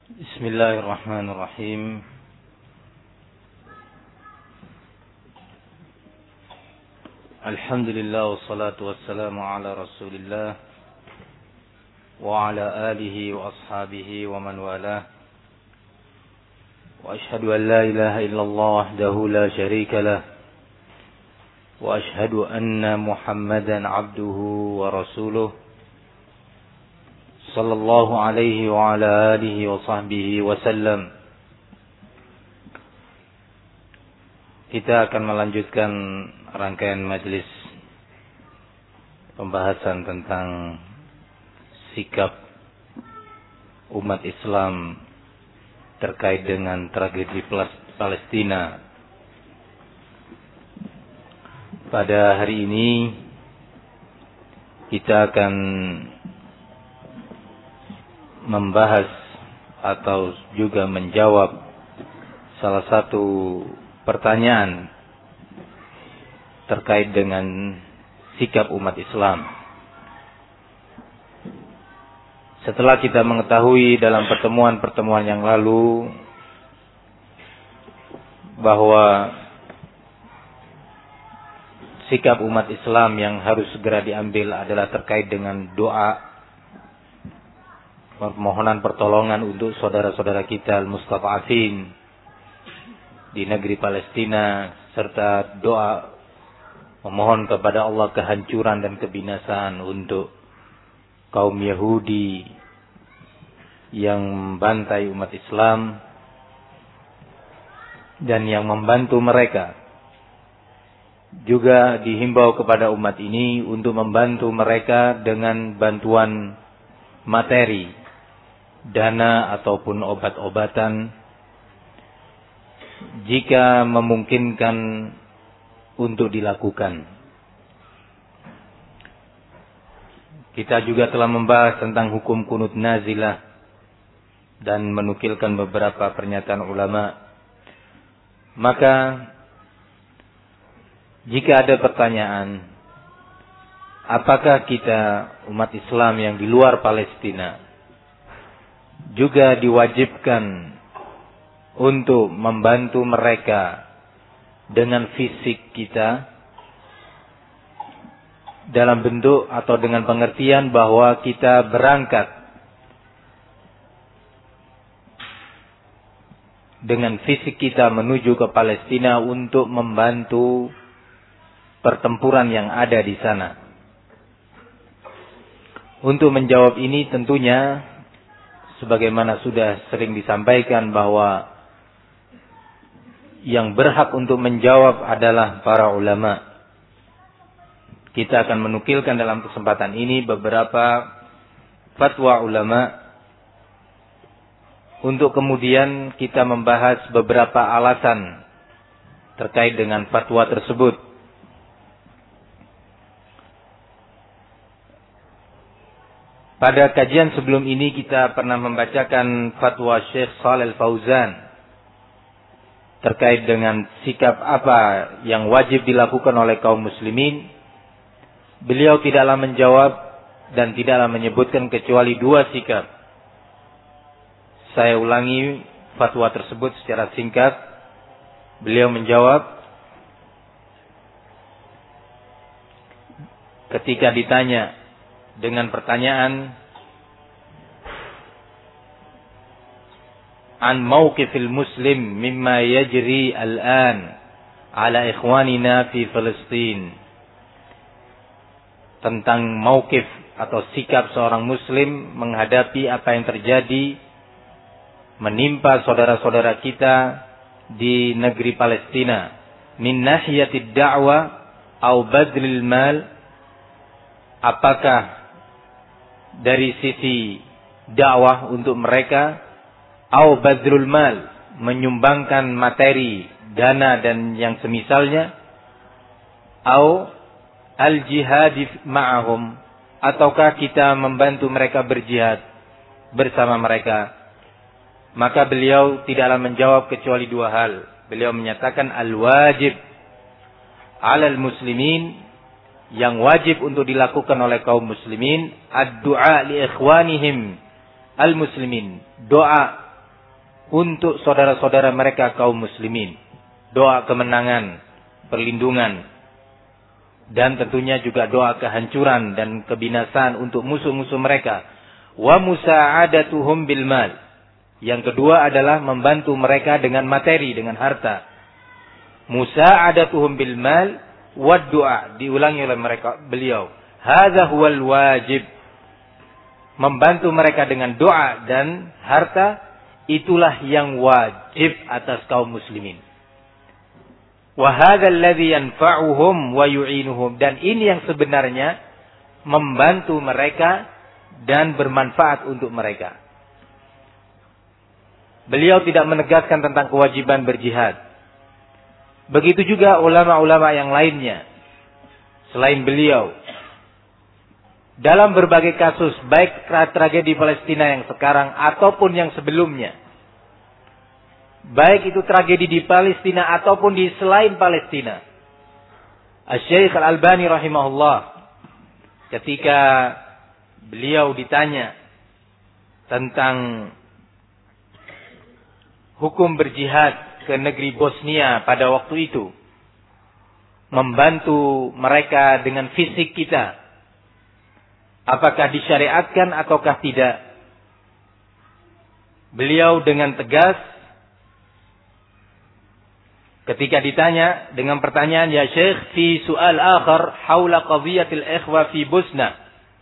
Bismillahirrahmanirrahim. Alhamdulillah wassalatu wassalamu ala Rasulillah wa ala alihi wa ashabihi wa man walah. Wa ashhadu an la ilaha illallah wahdahu la syarika lah. Wa ashhadu anna Muhammadan abduhu wa rasuluh. Sallallahu alaihi wa ala alihi wa sahbihi wa sallam. Kita akan melanjutkan rangkaian majelis pembahasan tentang sikap umat Islam terkait dengan tragedi Palestina. Pada hari ini kita akan membahas atau juga menjawab salah satu pertanyaan terkait dengan sikap umat Islam. Setelah kita mengetahui dalam pertemuan-pertemuan yang lalu bahwa sikap umat Islam yang harus segera diambil adalah terkait dengan doa, permohonan pertolongan untuk saudara-saudara kita al-mustad'afin di negeri Palestina, serta doa memohon kepada Allah kehancuran dan kebinasaan untuk kaum Yahudi yang membantai umat Islam dan yang membantu mereka. Juga dihimbau kepada umat ini untuk membantu mereka dengan bantuan materi, dana ataupun obat-obatan jika memungkinkan untuk dilakukan. Kita juga telah membahas tentang hukum kunut nazilah dan menukilkan beberapa pernyataan ulama. Maka jika ada pertanyaan, apakah kita umat Islam yang di luar Palestina juga diwajibkan untuk membantu mereka dengan fisik kita, dalam bentuk atau dengan pengertian bahwa kita berangkat dengan fisik kita menuju ke Palestina untuk membantu pertempuran yang ada di sana. Untuk menjawab ini tentunya sebagaimana sudah sering disampaikan bahwa yang berhak untuk menjawab adalah para ulama. Kita akan menukilkan dalam kesempatan ini beberapa fatwa ulama untuk kemudian kita membahas beberapa alasan terkait dengan fatwa tersebut. Pada kajian sebelum ini kita pernah membacakan fatwa Syekh Shalih Al-Fauzan terkait dengan sikap apa yang wajib dilakukan oleh kaum muslimin. Beliau tidaklah menjawab dan tidaklah menyebutkan kecuali dua sikap. Saya ulangi fatwa tersebut secara singkat. Beliau menjawab ketika ditanya dengan pertanyaan an mauqifil muslim mimma yajri al-an ala ikhwanina fi Palestin, tentang mauqif atau sikap seorang muslim menghadapi apa yang terjadi menimpa saudara-saudara kita di negeri Palestina min nahiyatid da'wa au badlil mal, apakah dari sisi dakwah untuk mereka, au badrul mal, menyumbangkan materi, dana dan yang semisalnya, au al-jihad ma'ahum, ataukah kita membantu mereka berjihad bersama mereka. Maka beliau tidaklah menjawab kecuali dua hal. Beliau menyatakan al-wajib 'alal muslimin, yang wajib untuk dilakukan oleh kaum muslimin, ad-du'a li ikhwanihim al-muslimin, doa untuk saudara-saudara mereka kaum muslimin. Doa kemenangan, perlindungan, dan tentunya juga doa kehancuran dan kebinasaan untuk musuh-musuh mereka. Wa musa'adatuhum bil mal. Yang kedua adalah membantu mereka dengan materi, dengan harta. Musa'adatuhum bil mal wa du'a, diulangi oleh beliau. Hadza huwal wajib. Membantu mereka dengan doa dan harta, itulah yang wajib atas kaum muslimin. Wa hadzal ladzi yanfa'uhum wa yu'inuhum, dan ini yang sebenarnya membantu mereka dan bermanfaat untuk mereka. Beliau tidak menegaskan tentang kewajiban berjihad. Begitu juga ulama-ulama yang lainnya selain beliau. Dalam berbagai kasus, baik tragedi Palestina yang sekarang ataupun yang sebelumnya. Baik itu tragedi di Palestina ataupun di selain Palestina. Asy-Syaikh Al-Albani rahimahullah, ketika beliau ditanya tentang hukum berjihad ke negeri Bosnia pada waktu itu, membantu mereka dengan fisik kita, apakah disyariatkan ataukah tidak? Beliau dengan tegas ketika ditanya dengan pertanyaan, ya Syekh, fi su'al akhar haula qadhiyatil ikhwa fi Bosna.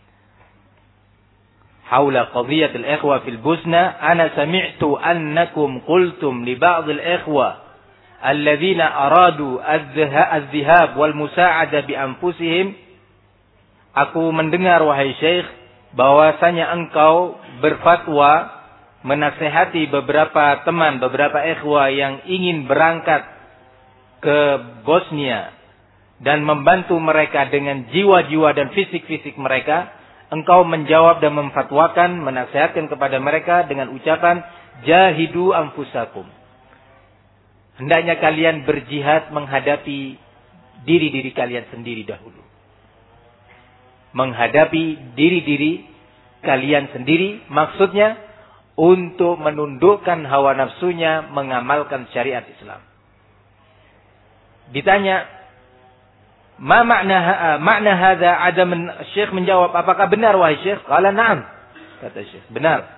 Haula qadhiyatil ikhwa fil Bosna, ana sami'tu annakum qultum li ba'dil ikhwa alladhina aradu adh-dhahab wal musa'ada bi anfusihim. Aku mendengar, wahai Syekh, bahwasanya engkau berfatwa menasihati beberapa teman, beberapa ikhwah yang ingin berangkat ke Bosnia dan membantu mereka dengan jiwa-jiwa dan fisik-fisik mereka. Engkau menjawab dan memfatwakan, menasihatkan kepada mereka dengan ucapan, jahidu anfusakum. Hendaknya kalian berjihad menghadapi diri-diri kalian sendiri dahulu. Menghadapi diri-diri kalian sendiri, maksudnya untuk menundukkan hawa nafsunya, mengamalkan syariat Islam. Ditanya, ma makna hadza adam? Syekh menjawab, apakah benar wahai Syekh? Qala na'am, kata Syekh, benar.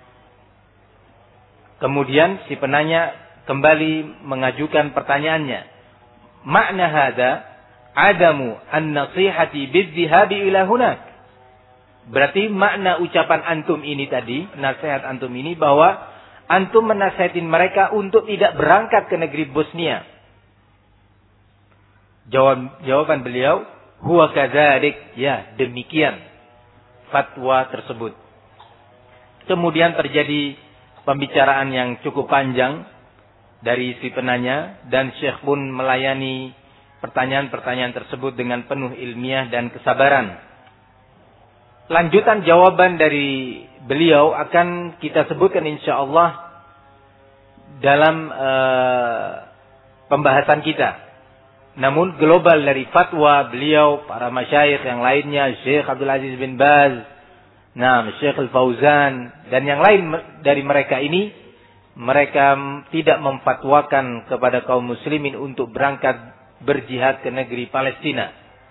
Kemudian si penanya kembali mengajukan pertanyaannya, makna hadza adamu an-nasihati bidzihabi ila hunak. Berarti makna ucapan antum ini tadi, nasihat antum ini, bahwa antum menasihatin mereka untuk tidak berangkat ke negeri Bosnia. Jawaban beliau, huwa kadzalik, ya demikian fatwa tersebut. Kemudian terjadi pembicaraan yang cukup panjang dari si penanya, dan Syekh pun melayani pertanyaan-pertanyaan tersebut dengan penuh ilmiah dan kesabaran. Lanjutan jawaban dari beliau akan kita sebutkan insyaallah dalam pembahasan kita. Namun global dari fatwa beliau, para masyayikh yang lainnya, Syekh Abdul Aziz bin Baz, Syekh Al-Fauzan, dan yang lain dari mereka ini, mereka tidak memfatwakan kepada kaum muslimin untuk berangkat berjihad ke negeri Palestina.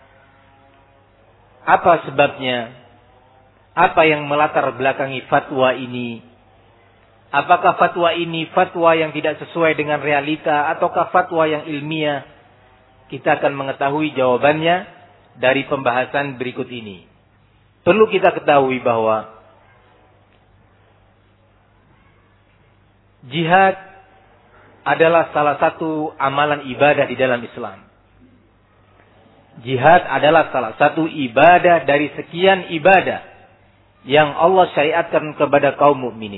Apa sebabnya? Apa yang melatar belakangi fatwa ini? Apakah fatwa ini fatwa yang tidak sesuai dengan realita ataukah fatwa yang ilmiah? Kita akan mengetahui jawabannya dari pembahasan berikut ini. Perlu kita ketahui bahwa jihad adalah salah satu amalan ibadah di dalam Islam. Jihad adalah salah satu ibadah dari sekian ibadah yang Allah syariatkan kepada kaum mukminin.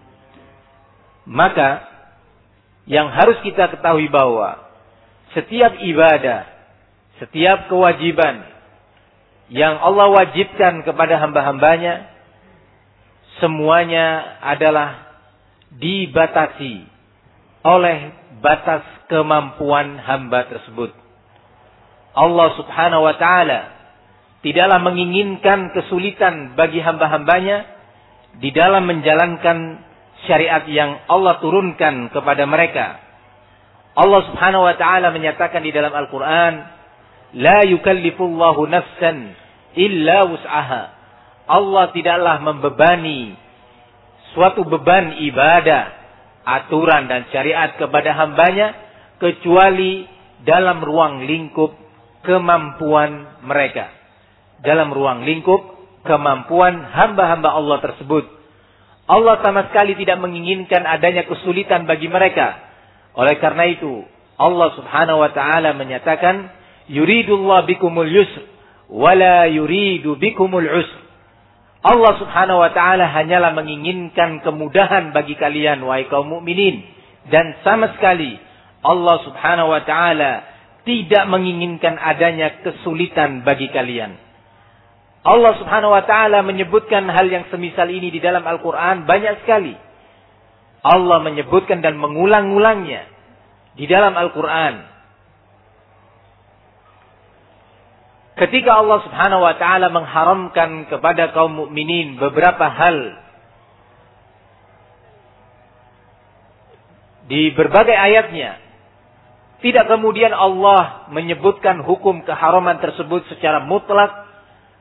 Maka yang harus kita ketahui bahwa setiap ibadah, setiap kewajiban yang Allah wajibkan kepada hamba-hambanya, semuanya adalah dibatasi oleh batas kemampuan hamba tersebut. Allah subhanahu wa ta'ala tidaklah menginginkan kesulitan bagi hamba-hambanya di dalam menjalankan syariat yang Allah turunkan kepada mereka. Allah Subhanahu wa taala menyatakan di dalam Al-Qur'an, la yukallifullahu nafsan illa wus'aha. Allah tidaklah membebani suatu beban ibadah, aturan dan syariat kepada hambanya kecuali dalam ruang lingkup kemampuan mereka. Dalam ruang lingkup kemampuan hamba-hamba Allah tersebut. Allah sama sekali tidak menginginkan adanya kesulitan bagi mereka. Oleh karena itu, Allah Subhanahu wa taala menyatakan, yuridullahu bikumul yusr wala yuridu bikumul usr. Allah Subhanahu wa taala hanyalah menginginkan kemudahan bagi kalian wahai kaum mukminin, dan sama sekali Allah Subhanahu wa taala tidak menginginkan adanya kesulitan bagi kalian. Allah Subhanahu wa taala menyebutkan hal yang semisal ini di dalam Al-Qur'an banyak sekali. Allah menyebutkan dan mengulang-ulangnya di dalam Al-Qur'an. Ketika Allah Subhanahu wa taala mengharamkan kepada kaum mukminin beberapa hal di berbagai ayatnya, tidak kemudian Allah menyebutkan hukum keharaman tersebut secara mutlak,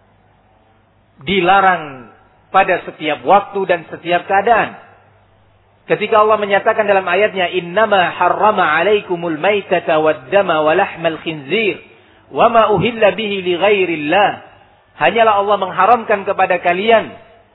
dilarang pada setiap waktu dan setiap keadaan. Ketika Allah menyatakan dalam ayatnya, innama harrama alaikumul maitata waddama wa lahmal khinzir wa ma uhilla bihi li ghairillah. Hanyalah Allah mengharamkan kepada kalian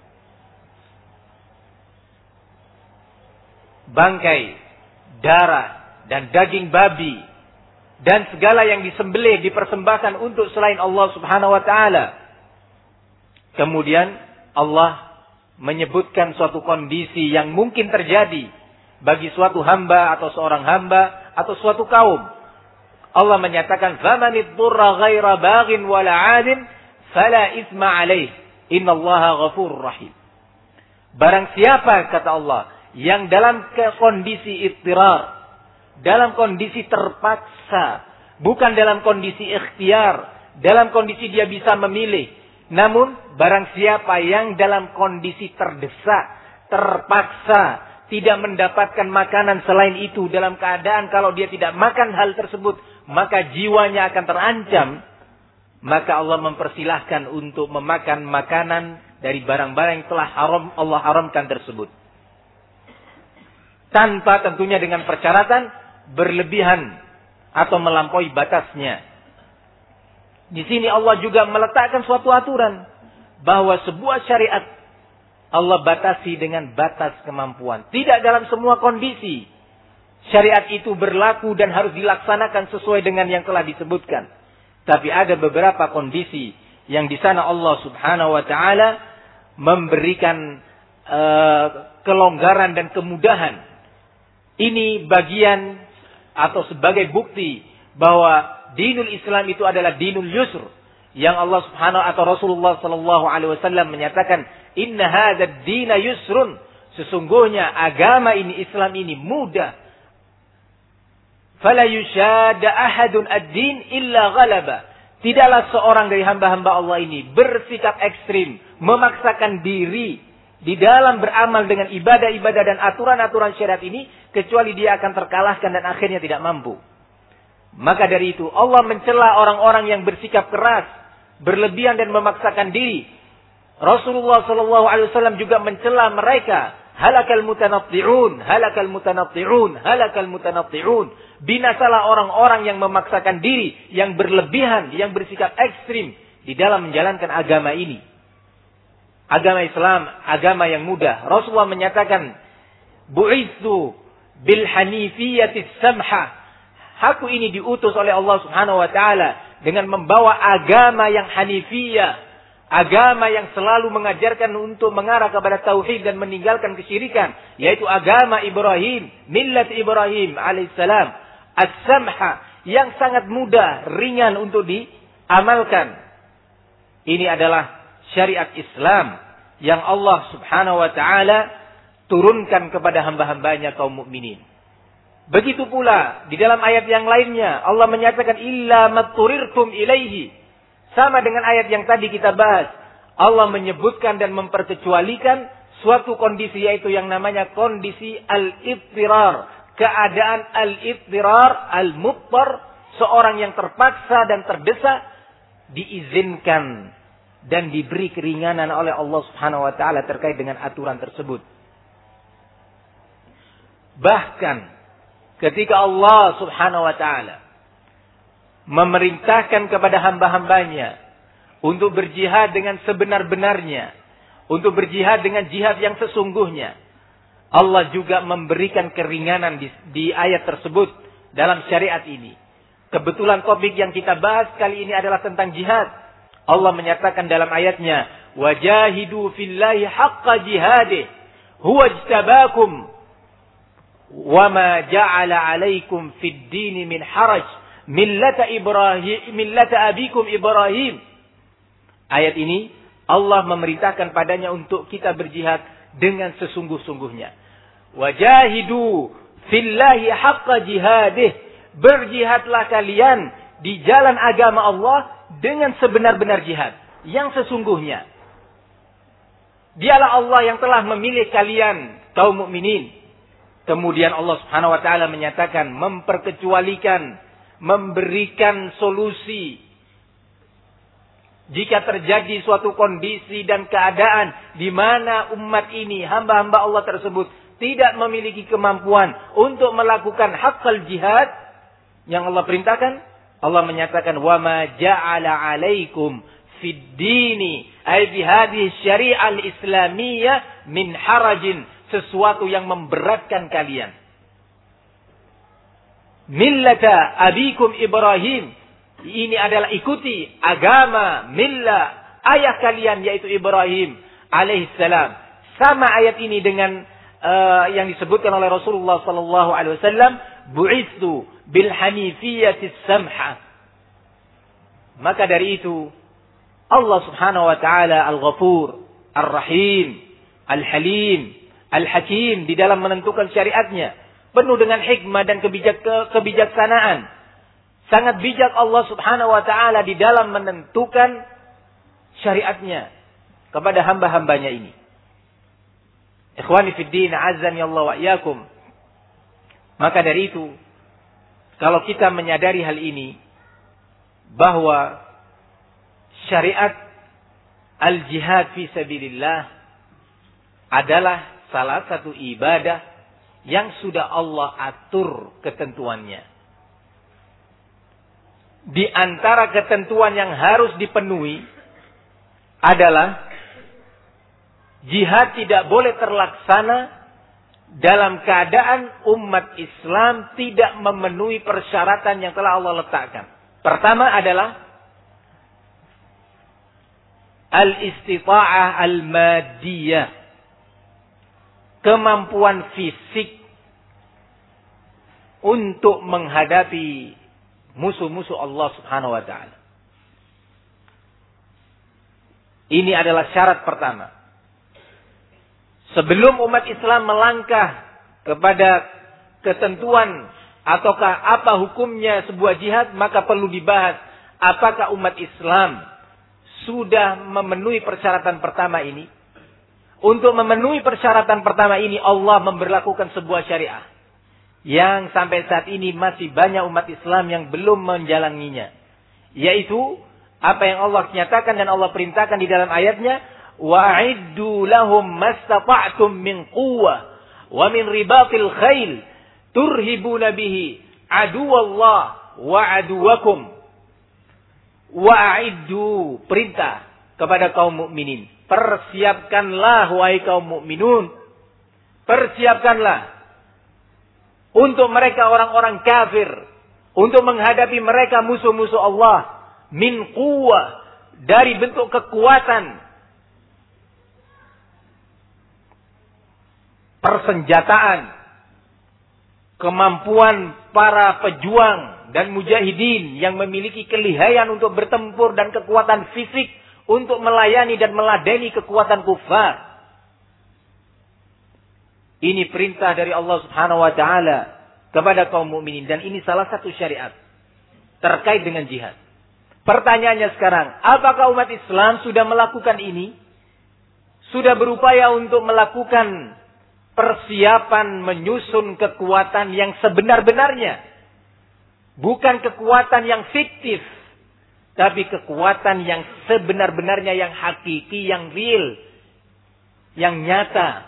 bangkai, darah dan daging babi dan segala yang disembelih dipersembahkan untuk selain Allah Subhanahu wa taala. Kemudian Allah menyebutkan suatu kondisi yang mungkin terjadi bagi suatu hamba atau seorang hamba atau suatu kaum. Allah menyatakan, "Famanid durra ghaira baghin wala 'adin fala itsma 'alaih. Innallaha ghafurur rahim." Barang siapa, kata Allah, yang dalam kondisi ittirar, dalam kondisi terpaksa, bukan dalam kondisi ikhtiar, dalam kondisi dia bisa memilih. Namun, barang siapa yang dalam kondisi terdesak, terpaksa, tidak mendapatkan makanan selain itu, dalam keadaan kalau dia tidak makan hal tersebut, maka jiwanya akan terancam, maka Allah mempersilahkan untuk memakan makanan dari barang-barang yang telah Allah haramkan tersebut. Tanpa tentunya dengan persyaratan berlebihan atau melampaui batasnya. Di sini Allah juga meletakkan suatu aturan bahwa sebuah syariat Allah batasi dengan batas kemampuan. Tidak dalam semua kondisi syariat itu berlaku dan harus dilaksanakan sesuai dengan yang telah disebutkan. Tapi ada beberapa kondisi yang di sana Allah Subhanahu wa taala memberikan kelonggaran dan kemudahan. Ini bagian atau sebagai bukti bahwa dinul Islam itu adalah dinul yusr, yang Allah Subhanahu atau Rasulullah sallallahu alaihi wasallam menyatakan, "Inna hadzal dina yusrun." Sesungguhnya agama ini, Islam ini mudah. Fala yushadda ahadun ad-din illa ghalaba. Tidaklah seorang dari hamba-hamba Allah ini bersikap ekstrim, memaksakan diri di dalam beramal dengan ibadah-ibadah dan aturan-aturan syariat ini, kecuali dia akan terkalahkan dan akhirnya tidak mampu. Maka dari itu Allah mencela orang-orang yang bersikap keras, berlebihan dan memaksakan diri. Rasulullah sallallahu alaihi wasallam juga mencela mereka, halakal mutanatti'un, halakal mutanatti'un, halakal mutanatti'un. Binasalah orang-orang yang memaksakan diri, yang berlebihan, yang bersikap ekstrim di dalam menjalankan agama ini. Agama Islam, agama yang mudah. Rasulullah menyatakan, bu'itsu bil hanifiyatis samha. Aku ini diutus oleh Allah Subhanahu wa taala dengan membawa agama yang hanifiyah, agama yang selalu mengajarkan untuk mengarah kepada tauhid dan meninggalkan kesyirikan, yaitu agama Ibrahim, millat Ibrahim alaihissalam, as-samha, yang sangat mudah, ringan untuk diamalkan. Ini adalah syariat Islam yang Allah Subhanahu wa taala turunkan kepada hamba-hambanya kaum mukminin. Begitu pula di dalam ayat yang lainnya Allah menyatakan illa matturirtum ilaihi. Sama dengan ayat yang tadi kita bahas. Allah menyebutkan dan memperkecualikan suatu kondisi, yaitu yang namanya kondisi al-idtirar. Keadaan al-idtirar, al-muttar, seorang yang terpaksa dan terdesak, diizinkan dan diberi keringanan oleh Allah Subhanahu wa taala terkait dengan aturan tersebut. Bahkan ketika Allah Subhanahu wa taala memerintahkan kepada hamba-hambanya untuk berjihad dengan sebenar-benarnya, untuk berjihad dengan jihad yang sesungguhnya, Allah juga memberikan keringanan di ayat tersebut dalam syariat ini. Kebetulan topik yang kita bahas kali ini adalah tentang jihad. Allah menyatakan dalam ayatnya, "Wajahidu fillahi haqqa jihadih, huwa ijtabakum, wa ma ja'ala 'alaikum fid dini min haraj, millata abikum Ibrahim." Ayat ini Allah memerintahkan padanya untuk kita berjihad dengan sesungguh-sungguhnya. Wajahidu fillahi haqqa jihadih. Berjihadlah kalian di jalan agama Allah dengan sebenar-benar jihad yang sesungguhnya. Dialah Allah yang telah memilih kalian kaum mukminin. Kemudian Allah Subhanahu wa taala menyatakan, memperkecualikan, memberikan solusi jika terjadi suatu kondisi dan keadaan di mana umat ini, hamba-hamba Allah tersebut tidak memiliki kemampuan untuk melakukan haqqal jihad yang Allah perintahkan. Allah menyatakan, wa ma ja'ala 'alaikum fid dini ay bi hadhihi syari'ah al-islamiyah min harajin, sesuatu yang memberatkan kalian. Millata abikum Ibrahim, ini adalah ikuti agama millah ayah kalian yaitu Ibrahim alaihissalam. Sama ayat ini dengan yang disebutkan oleh Rasulullah sallallahu alaihi wasallam, bu'itsu bil hanifiyatis samha. Maka dari itu Allah Subhanahu wa taala Al-Ghafur, Ar-Rahim, Al-Halim, Al-Hakim di dalam menentukan syariatnya, penuh dengan hikmah dan kebijaksanaan. Sangat bijak Allah Subhanahu wa taala di dalam menentukan syariatnya kepada hamba-hambanya ini. Ikhwani fid din, azani Allah wa iyyakum. Maka dari itu, kalau kita menyadari hal ini, bahwa syariat al-jihad fi sabilillah adalah salah satu ibadah yang sudah Allah atur ketentuannya. Di antara ketentuan yang harus dipenuhi adalah jihad tidak boleh terlaksana dalam keadaan umat Islam tidak memenuhi persyaratan yang telah Allah letakkan. Pertama adalah al-istita'ah al-madiyah, kemampuan fisik untuk menghadapi musuh-musuh Allah Subhanahu wa taala. Ini adalah syarat pertama. Sebelum umat Islam melangkah kepada ketentuan ataukah apa hukumnya sebuah jihad, maka perlu dibahas apakah umat Islam sudah memenuhi persyaratan pertama ini. Untuk memenuhi persyaratan pertama ini, Allah memberlakukan sebuah syariah yang sampai saat ini masih banyak umat Islam yang belum menjalaninya. Yaitu apa yang Allah nyatakan dan Allah perintahkan di dalam ayatnya, wa'iddu lahum mastata'tum min quwwah wa min ribatil khail turhibuna bihi aduwallah wa aduwakum. Wa'iddu, perintah kepada kaum mukminin, persiapkanlah wahai kaum mukminun, persiapkanlah untuk mereka orang-orang kafir, untuk menghadapi mereka musuh-musuh Allah, min quwwah, dari bentuk kekuatan, persenjataan, kemampuan para pejuang dan mujahidin yang memiliki kelihayan untuk bertempur dan kekuatan fisik untuk melayani dan meladeni kekuatan kufar. Ini perintah dari Allah Subhanahu wa taala kepada kaum mukminin dan ini salah satu syariat terkait dengan jihad. Pertanyaannya sekarang, apakah umat Islam sudah melakukan ini? sudah berupaya untuk melakukan persiapan menyusun kekuatan yang sebenar-benarnya. Bukan kekuatan yang fiktif, tapi kekuatan yang sebenar-benarnya, yang hakiki, yang real, yang nyata.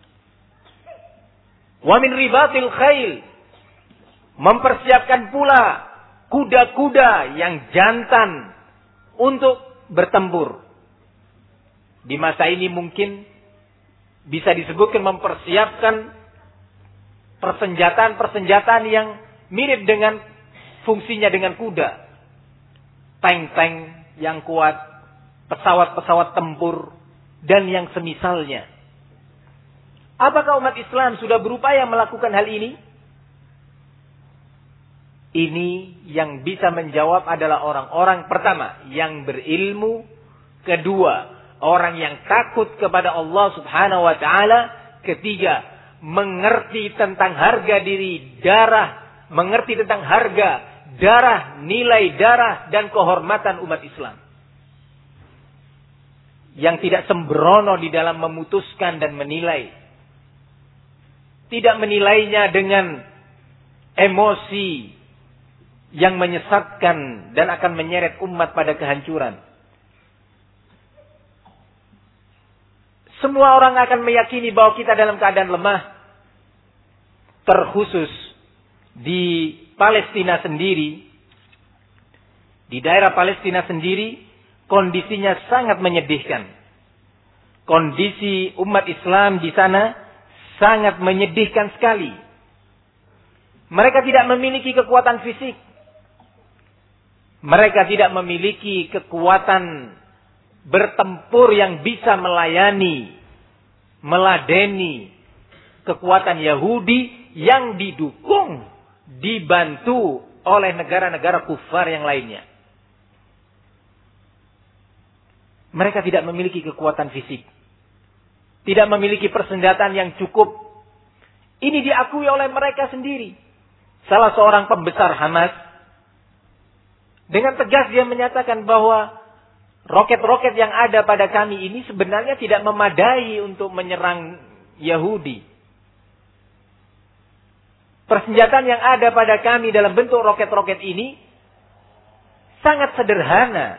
Wa min ribatil khail, mempersiapkan pula kuda-kuda yang jantan untuk bertempur. Di masa ini mungkin bisa disebutkan mempersiapkan persenjataan yang mirip dengan fungsinya dengan kuda. Tank-tank yang kuat, pesawat-pesawat tempur, dan yang semisalnya. Apakah umat Islam sudah berupaya melakukan hal ini? Ini yang bisa menjawab adalah orang-orang pertama yang berilmu, kedua orang yang takut kepada Allah Subhanahu wa taala, ketiga mengerti tentang harga diri, darah, mengerti tentang harga darah, nilai darah dan kehormatan umat Islam. Yang tidak sembrono di dalam memutuskan dan menilai. Tidak menilainya dengan emosi yang menyesatkan dan akan menyeret umat pada kehancuran. Semua orang akan meyakini bahwa kita dalam keadaan lemah. Terkhusus di Palestina sendiri. Di daerah Palestina sendiri, kondisinya sangat menyedihkan. Kondisi umat Islam di sana sangat menyedihkan sekali. Mereka tidak memiliki kekuatan fisik. Mereka tidak memiliki kekuatan bertempur yang bisa melayani, meladeni kekuatan Yahudi yang didukung, dibantu oleh negara-negara kufar yang lainnya. Mereka tidak memiliki kekuatan fisik. Tidak memiliki persenjataan yang cukup. Ini diakui oleh mereka sendiri. Salah seorang pembesar Hamas, dengan tegas dia menyatakan bahwa roket-roket yang ada pada kami ini sebenarnya tidak memadai untuk menyerang Yahudi. Persenjataan yang ada pada kami dalam bentuk roket-roket ini sangat sederhana.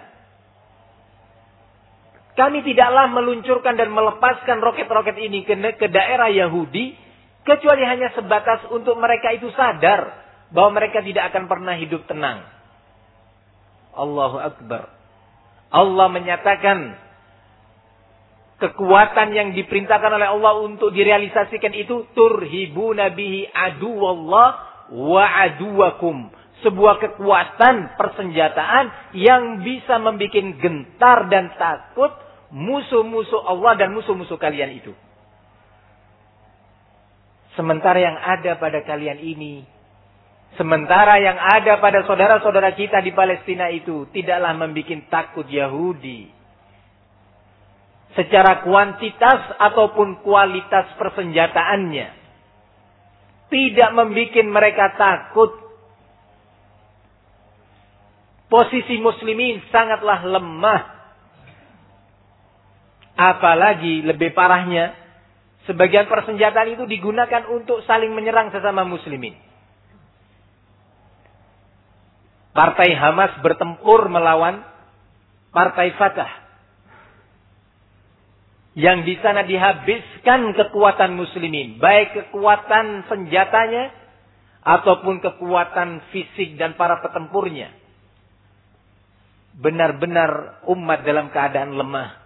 Kami tidaklah meluncurkan dan melepaskan roket-roket ini ke daerah Yahudi, kecuali hanya sebatas untuk mereka itu sadar bahwa mereka tidak akan pernah hidup tenang. Allahu Akbar. Allah menyatakan kekuatan yang diperintahkan oleh Allah untuk direalisasikan itu turhibuna bihi aduwallah wa aduwakum. Sebuah kekuatan persenjataan yang bisa membuat gentar dan takut musuh-musuh Allah dan musuh-musuh kalian itu. Sementara yang ada pada kalian ini, sementara yang ada pada saudara-saudara kita di Palestina itu tidaklah membuat takut Yahudi. Secara kuantitas ataupun kualitas persenjataannya. Tidak membuat mereka takut. Posisi muslimin sangatlah lemah. Apalagi lebih parahnya, sebagian persenjataan itu digunakan untuk saling menyerang sesama muslimin. Partai Hamas bertempur melawan Partai Fatah. Yang di sana dihabiskan kekuatan muslimin. Baik kekuatan senjatanya ataupun kekuatan fisik dan para petempurnya. Benar-benar umat dalam keadaan lemah.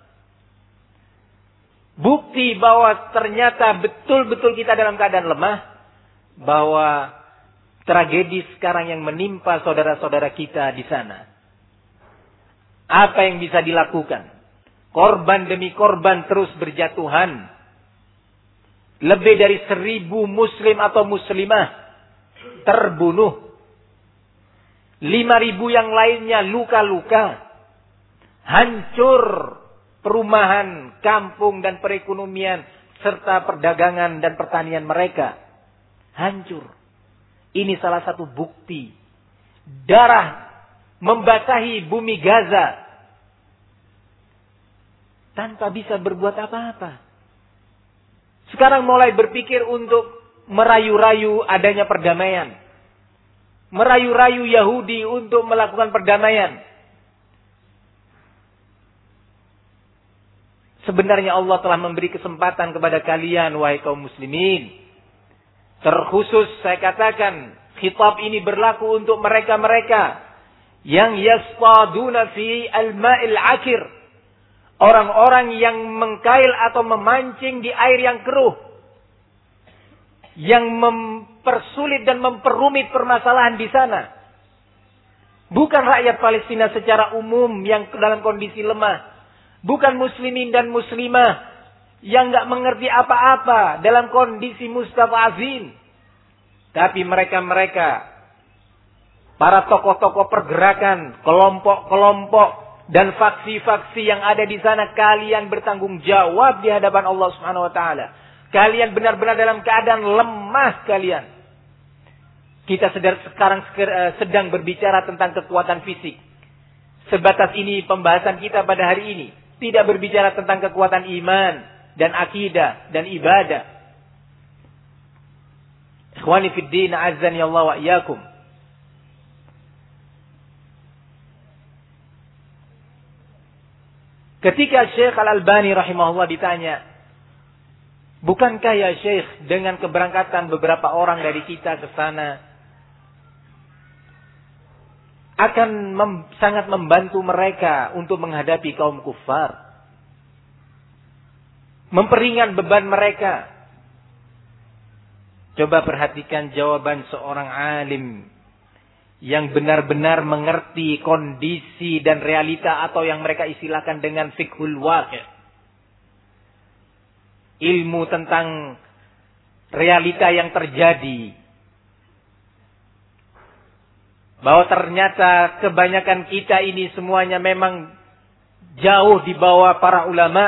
Bukti bahwa ternyata betul-betul kita dalam keadaan lemah. Bahwa tragedi sekarang yang menimpa saudara-saudara kita di sana. Apa yang bisa dilakukan? Korban demi korban terus berjatuhan. Lebih dari 1.000 muslim atau muslimah terbunuh. 5.000 yang lainnya luka-luka. Hancur perumahan, kampung dan perekonomian serta perdagangan dan pertanian mereka. Hancur. Ini salah satu bukti. Darah membasahi bumi Gaza. tanpa bisa berbuat apa-apa. Sekarang mulai berpikir untuk merayu-rayu adanya perdamaian. Merayu-rayu Yahudi untuk melakukan perdamaian. Sebenarnya Allah telah memberi kesempatan kepada kalian, wahai kaum muslimin. Terkhusus saya katakan, khitab ini berlaku untuk mereka-mereka yang yaspaduna fi al-ma'il akir. Orang-orang yang mengkail atau memancing di air yang keruh. Yang mempersulit dan memperumit permasalahan di sana. Bukan rakyat Palestina secara umum yang dalam kondisi lemah. Bukan muslimin dan muslimah yang nggak mengerti apa-apa dalam kondisi mustad'afin. Tapi mereka-mereka, para tokoh-tokoh pergerakan, kelompok-kelompok dan faksi-faksi yang ada di sana, kalian bertanggung jawab di hadapan Allah Subhanahu wa taala. Kalian benar-benar dalam keadaan lemah kalian. Kita sekarang sedang berbicara tentang kekuatan fisik. Sebatas ini pembahasan kita pada hari ini. Tidak berbicara tentang kekuatan iman dan akidah dan ibadah. Ikhwani fid din, azzani Allah wa iyyakum. Ketika Syekh Al-Albani rahimahullah ditanya, bukankah ya Syekh dengan keberangkatan beberapa orang dari kita ke sana akan sangat membantu mereka untuk menghadapi kaum kufar. Memperingan beban mereka. Coba perhatikan jawaban seorang alim yang benar-benar mengerti kondisi dan realita atau yang mereka istilahkan dengan fiqhul waqi'. Ilmu tentang realita yang terjadi. Bahwa ternyata kebanyakan kita ini semuanya memang jauh di bawah para ulama.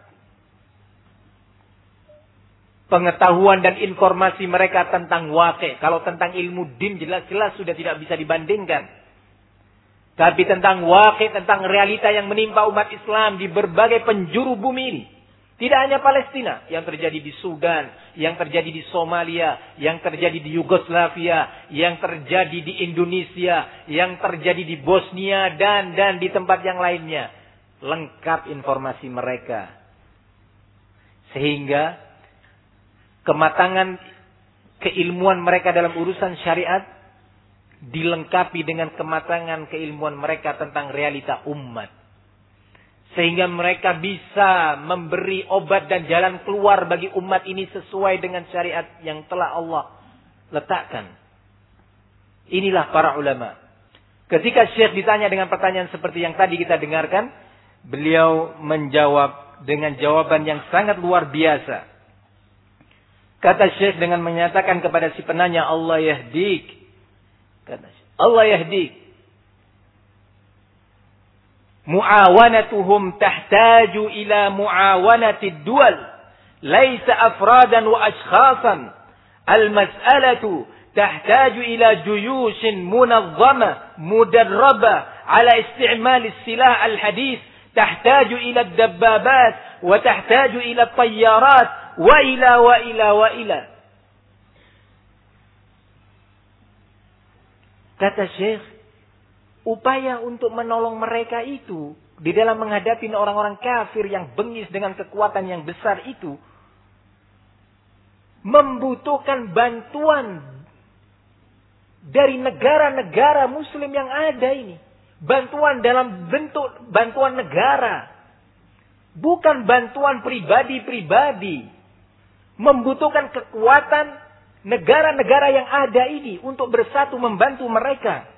Pengetahuan dan informasi mereka tentang waqi'. Kalau tentang ilmu din jelas-jelas sudah tidak bisa dibandingkan. Tapi tentang waqi', tentang realita yang menimpa umat Islam di berbagai penjuru bumi ini. Tidak hanya Palestina, yang terjadi di Sudan, yang terjadi di Somalia, yang terjadi di Yugoslavia, yang terjadi di Indonesia, yang terjadi di Bosnia dan di tempat yang lainnya. Lengkap informasi mereka. Sehingga kematangan keilmuan mereka dalam urusan syariat dilengkapi dengan kematangan keilmuan mereka tentang realita umat. Sehingga mereka bisa memberi obat dan jalan keluar bagi umat ini sesuai dengan syariat yang telah Allah letakkan. Inilah para ulama. Ketika Syekh ditanya dengan pertanyaan seperti yang tadi kita dengarkan, beliau menjawab dengan jawaban yang sangat luar biasa. Kata Syekh dengan menyatakan kepada si penanya, Allah yahdik. Kata Syekh, Allah yahdik. Mu'awanatuhum tahtaju ila mu'awanatid dual. Laisa afradan wa ashkhasan. Al-mas'alatu tahtaju ila juyushin munazzama mudarraba ala isti'mal silah al-hadith. Tahtaju ila dabbabat wa tahtaju ila tayyarat wa ila. Kata Syekh, upaya untuk menolong mereka itu di dalam menghadapi orang-orang kafir yang bengis dengan kekuatan yang besar itu membutuhkan bantuan dari negara-negara muslim yang ada ini. Bantuan dalam bentuk bantuan negara. Bukan bantuan pribadi-pribadi. Membutuhkan kekuatan negara-negara yang ada ini untuk bersatu membantu mereka.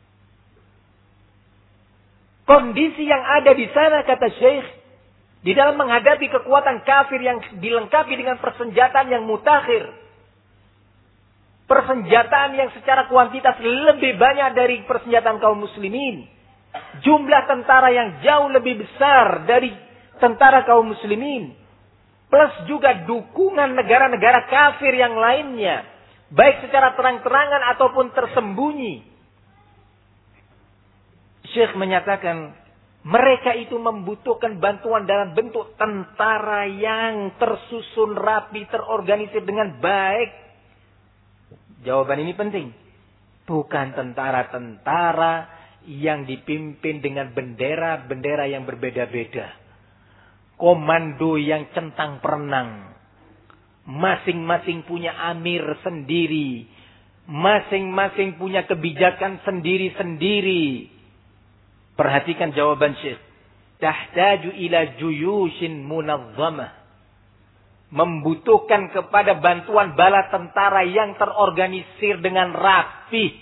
Kondisi yang ada di sana, kata Syekh, di dalam menghadapi kekuatan kafir yang dilengkapi dengan persenjataan yang mutakhir. Persenjataan yang secara kuantitas lebih banyak dari persenjataan kaum muslimin. Jumlah tentara yang jauh lebih besar dari tentara kaum muslimin. Plus juga dukungan negara-negara kafir yang lainnya. Baik secara terang-terangan ataupun tersembunyi. Syekh menyatakan, Mereka itu membutuhkan bantuan dalam bentuk tentara yang tersusun rapi, terorganisir dengan baik. Jawaban ini penting. Bukan tentara-tentara yang dipimpin dengan bendera-bendera yang berbeda-beda. Komando yang centang perenang. Masing-masing punya amir sendiri. Masing-masing punya kebijakan sendiri-sendiri. Perhatikan jawaban Syekh. Tahtaju ila juyushin munazzamah. Membutuhkan kepada bantuan bala tentara yang terorganisir dengan rapi.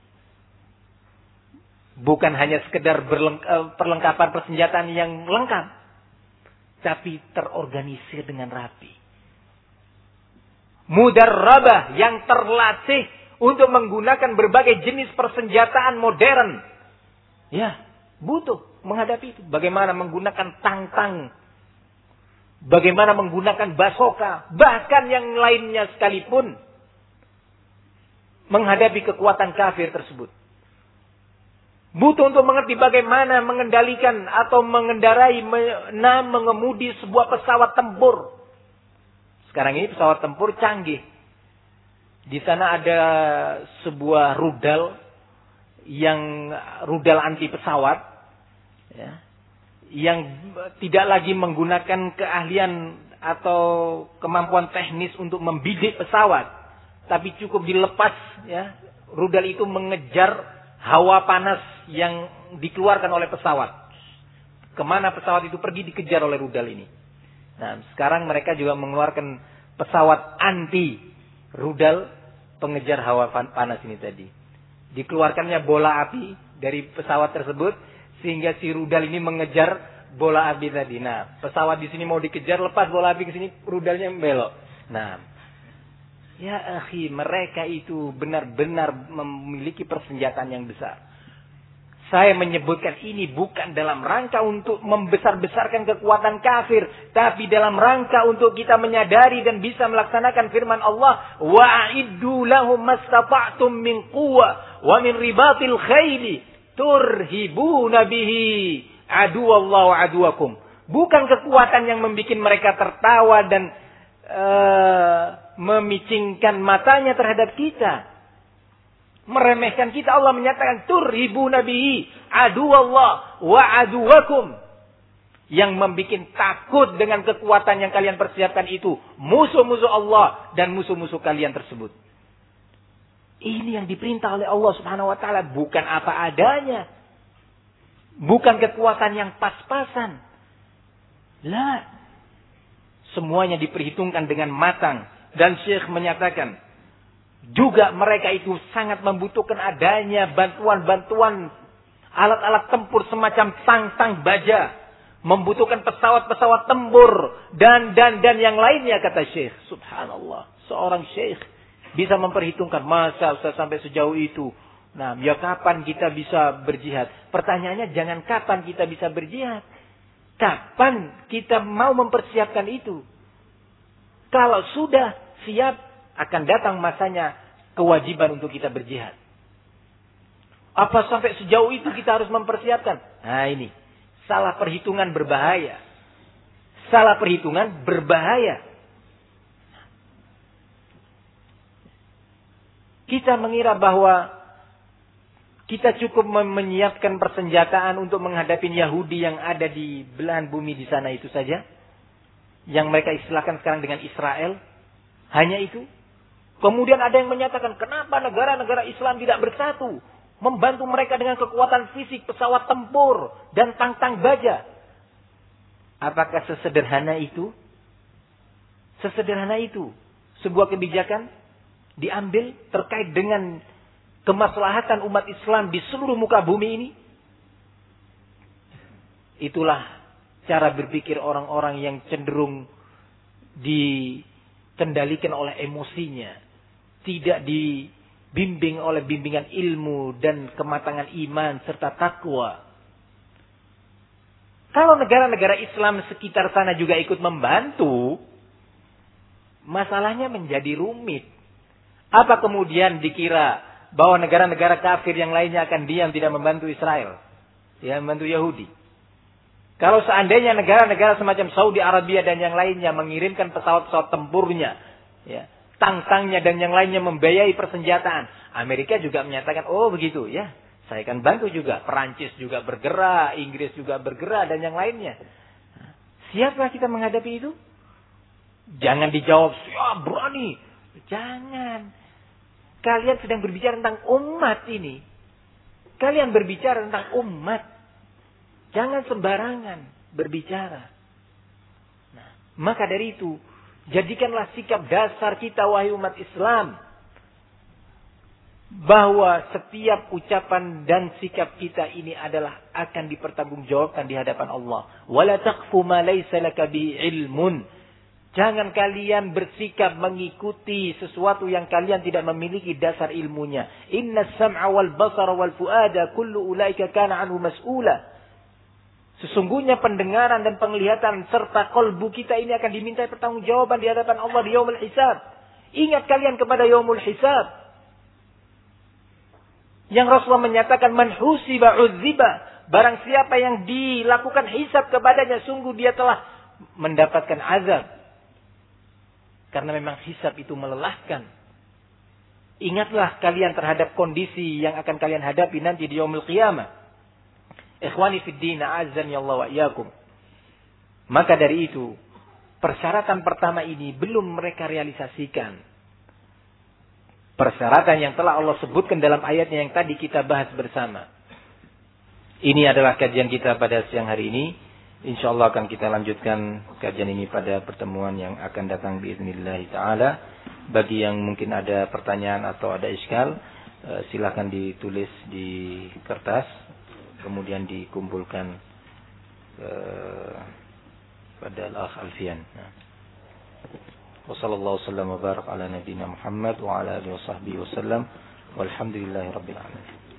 Bukan hanya sekedar perlengkapan persenjataan yang lengkap. Tapi terorganisir dengan rapi. Mudarrabah yang terlatih untuk menggunakan berbagai jenis persenjataan modern. Ya, butuh menghadapi itu. Bagaimana menggunakan tang-tang. Bagaimana menggunakan basoka. Bahkan yang lainnya sekalipun. Menghadapi kekuatan kafir tersebut. Butuh untuk mengerti bagaimana mengendalikan atau mengendarai, mengemudi sebuah pesawat tempur. Sekarang ini pesawat tempur canggih. Di sana ada sebuah rudal anti pesawat, ya, yang tidak lagi menggunakan keahlian atau kemampuan teknis untuk membidik pesawat, tapi cukup dilepas, ya, rudal itu mengejar hawa panas yang dikeluarkan oleh pesawat. Kemana pesawat itu pergi dikejar oleh rudal ini. Nah, sekarang mereka juga mengeluarkan pesawat anti rudal pengejar hawa panas ini tadi. Dikeluarkannya bola api dari pesawat tersebut sehingga si rudal ini mengejar bola api tadi. Nah, pesawat di sini mau dikejar, lepas bola api ke sini, rudalnya belok. Nah, ya akhi, mereka itu benar-benar memiliki persenjataan yang besar. Saya menyebutkan ini bukan dalam rangka untuk membesar-besarkan kekuatan kafir. Tapi dalam rangka untuk kita menyadari dan bisa melaksanakan firman Allah. Wa'iddu lahum mastata'tum min quwwa wa min ribatil khayli. Turhibuna bihi aduwallahu aduwakum. Bukan kekuatan yang membuat mereka tertawa dan memicingkan matanya terhadap kita. Meremehkan kita. Allah menyatakan turhibuna bihi aduwallah wa aduwakum. Yang membuat takut dengan kekuatan yang kalian persiapkan itu musuh-musuh Allah dan musuh-musuh kalian tersebut. Ini yang diperintah oleh Allah Subhanahu wa taala, bukan apa adanya. Bukan kekuatan yang pas-pasan. La. Semuanya diperhitungkan dengan matang. Dan Syekh menyatakan juga mereka itu sangat membutuhkan adanya bantuan-bantuan alat-alat tempur semacam tang-tang baja. Membutuhkan pesawat-pesawat tempur. Dan yang lainnya, kata Syekh. Subhanallah. Seorang Syekh bisa memperhitungkan. Masa Ustaz sampai sejauh itu? Nah, ya kapan kita bisa berjihad? Pertanyaannya jangan kapan kita bisa berjihad. Kapan kita mau mempersiapkan itu? Kalau sudah siap, akan datang masanya kewajiban untuk kita berjihad. Apa sampai sejauh itu kita harus mempersiapkan? Nah ini. Salah perhitungan berbahaya. Salah perhitungan berbahaya. Kita mengira bahwa kita cukup menyiapkan persenjataan untuk menghadapi Yahudi yang ada di belahan bumi di sana itu saja. Yang mereka istilahkan sekarang dengan Israel. Hanya itu. Kemudian ada yang menyatakan, kenapa negara-negara Islam tidak bersatu? Membantu mereka dengan kekuatan fisik, pesawat tempur, dan tang-tang baja. Apakah sesederhana itu? Sesederhana itu. Sebuah kebijakan diambil terkait dengan kemaslahatan umat Islam di seluruh muka bumi ini. Itulah cara berpikir orang-orang yang cenderung dikendalikan oleh emosinya. Tidak dibimbing oleh bimbingan ilmu dan kematangan iman serta takwa. Kalau negara-negara Islam sekitar sana juga ikut membantu, masalahnya menjadi rumit. Apa kemudian dikira bahwa negara-negara kafir yang lainnya akan diam tidak membantu Israel? Ya, membantu Yahudi. Kalau seandainya negara-negara semacam Saudi Arabia dan yang lainnya mengirimkan pesawat-pesawat tempurnya, ya, tank-tanknya dan yang lainnya membiayai persenjataan, Amerika juga menyatakan, oh begitu, ya, saya akan bantu juga. Perancis juga bergerak, Inggris juga bergerak dan yang lainnya. Siapa kita menghadapi itu? Jangan dijawab, siap berani. Jangan. Kalian sedang berbicara tentang umat ini. Kalian berbicara tentang umat. Jangan sembarangan berbicara. Nah, maka dari itu, jadikanlah sikap dasar kita wahai umat Islam. Bahwa setiap ucapan dan sikap kita ini adalah akan dipertanggungjawabkan di hadapan Allah. Wala taqfu ma laysa laka bi ilmun. Jangan kalian bersikap mengikuti sesuatu yang kalian tidak memiliki dasar ilmunya. Inna sam'a wal basara wal fuada kullu ulaika kana anhu mas'ula. Sesungguhnya pendengaran dan penglihatan serta kolbu kita ini akan diminta pertanggungjawaban di hadapan Allah di yaumul hisab. Ingat kalian kepada yaumul hisab. Yang Rasulullah menyatakan man husiba uzziba. Barang siapa yang dilakukan hisab kepadanya, sungguh dia telah mendapatkan azab. Karena memang hisab itu melelahkan. Ingatlah kalian terhadap kondisi yang akan kalian hadapi nanti di yaumul qiyamah. Ikhwani fid din, a'azzani Allah wa iyyakum. Maka dari itu, persyaratan pertama ini belum mereka realisasikan. Persyaratan yang telah Allah sebutkan dalam ayatnya yang tadi kita bahas bersama. Ini adalah kajian kita pada siang hari ini. InsyaAllah akan kita lanjutkan kajian ini pada pertemuan yang akan datang biiznillah ta'ala. Bagi yang mungkin ada pertanyaan atau ada iskal, silakan ditulis di kertas. Kemudian dikumpulkan pada Al-Akh Alfian. Wassallallahu wasallam wa barak ala nabiyina Muhammad wa ala alihi wa sahbihi wasallam. Walhamdulillahirabbil alamin.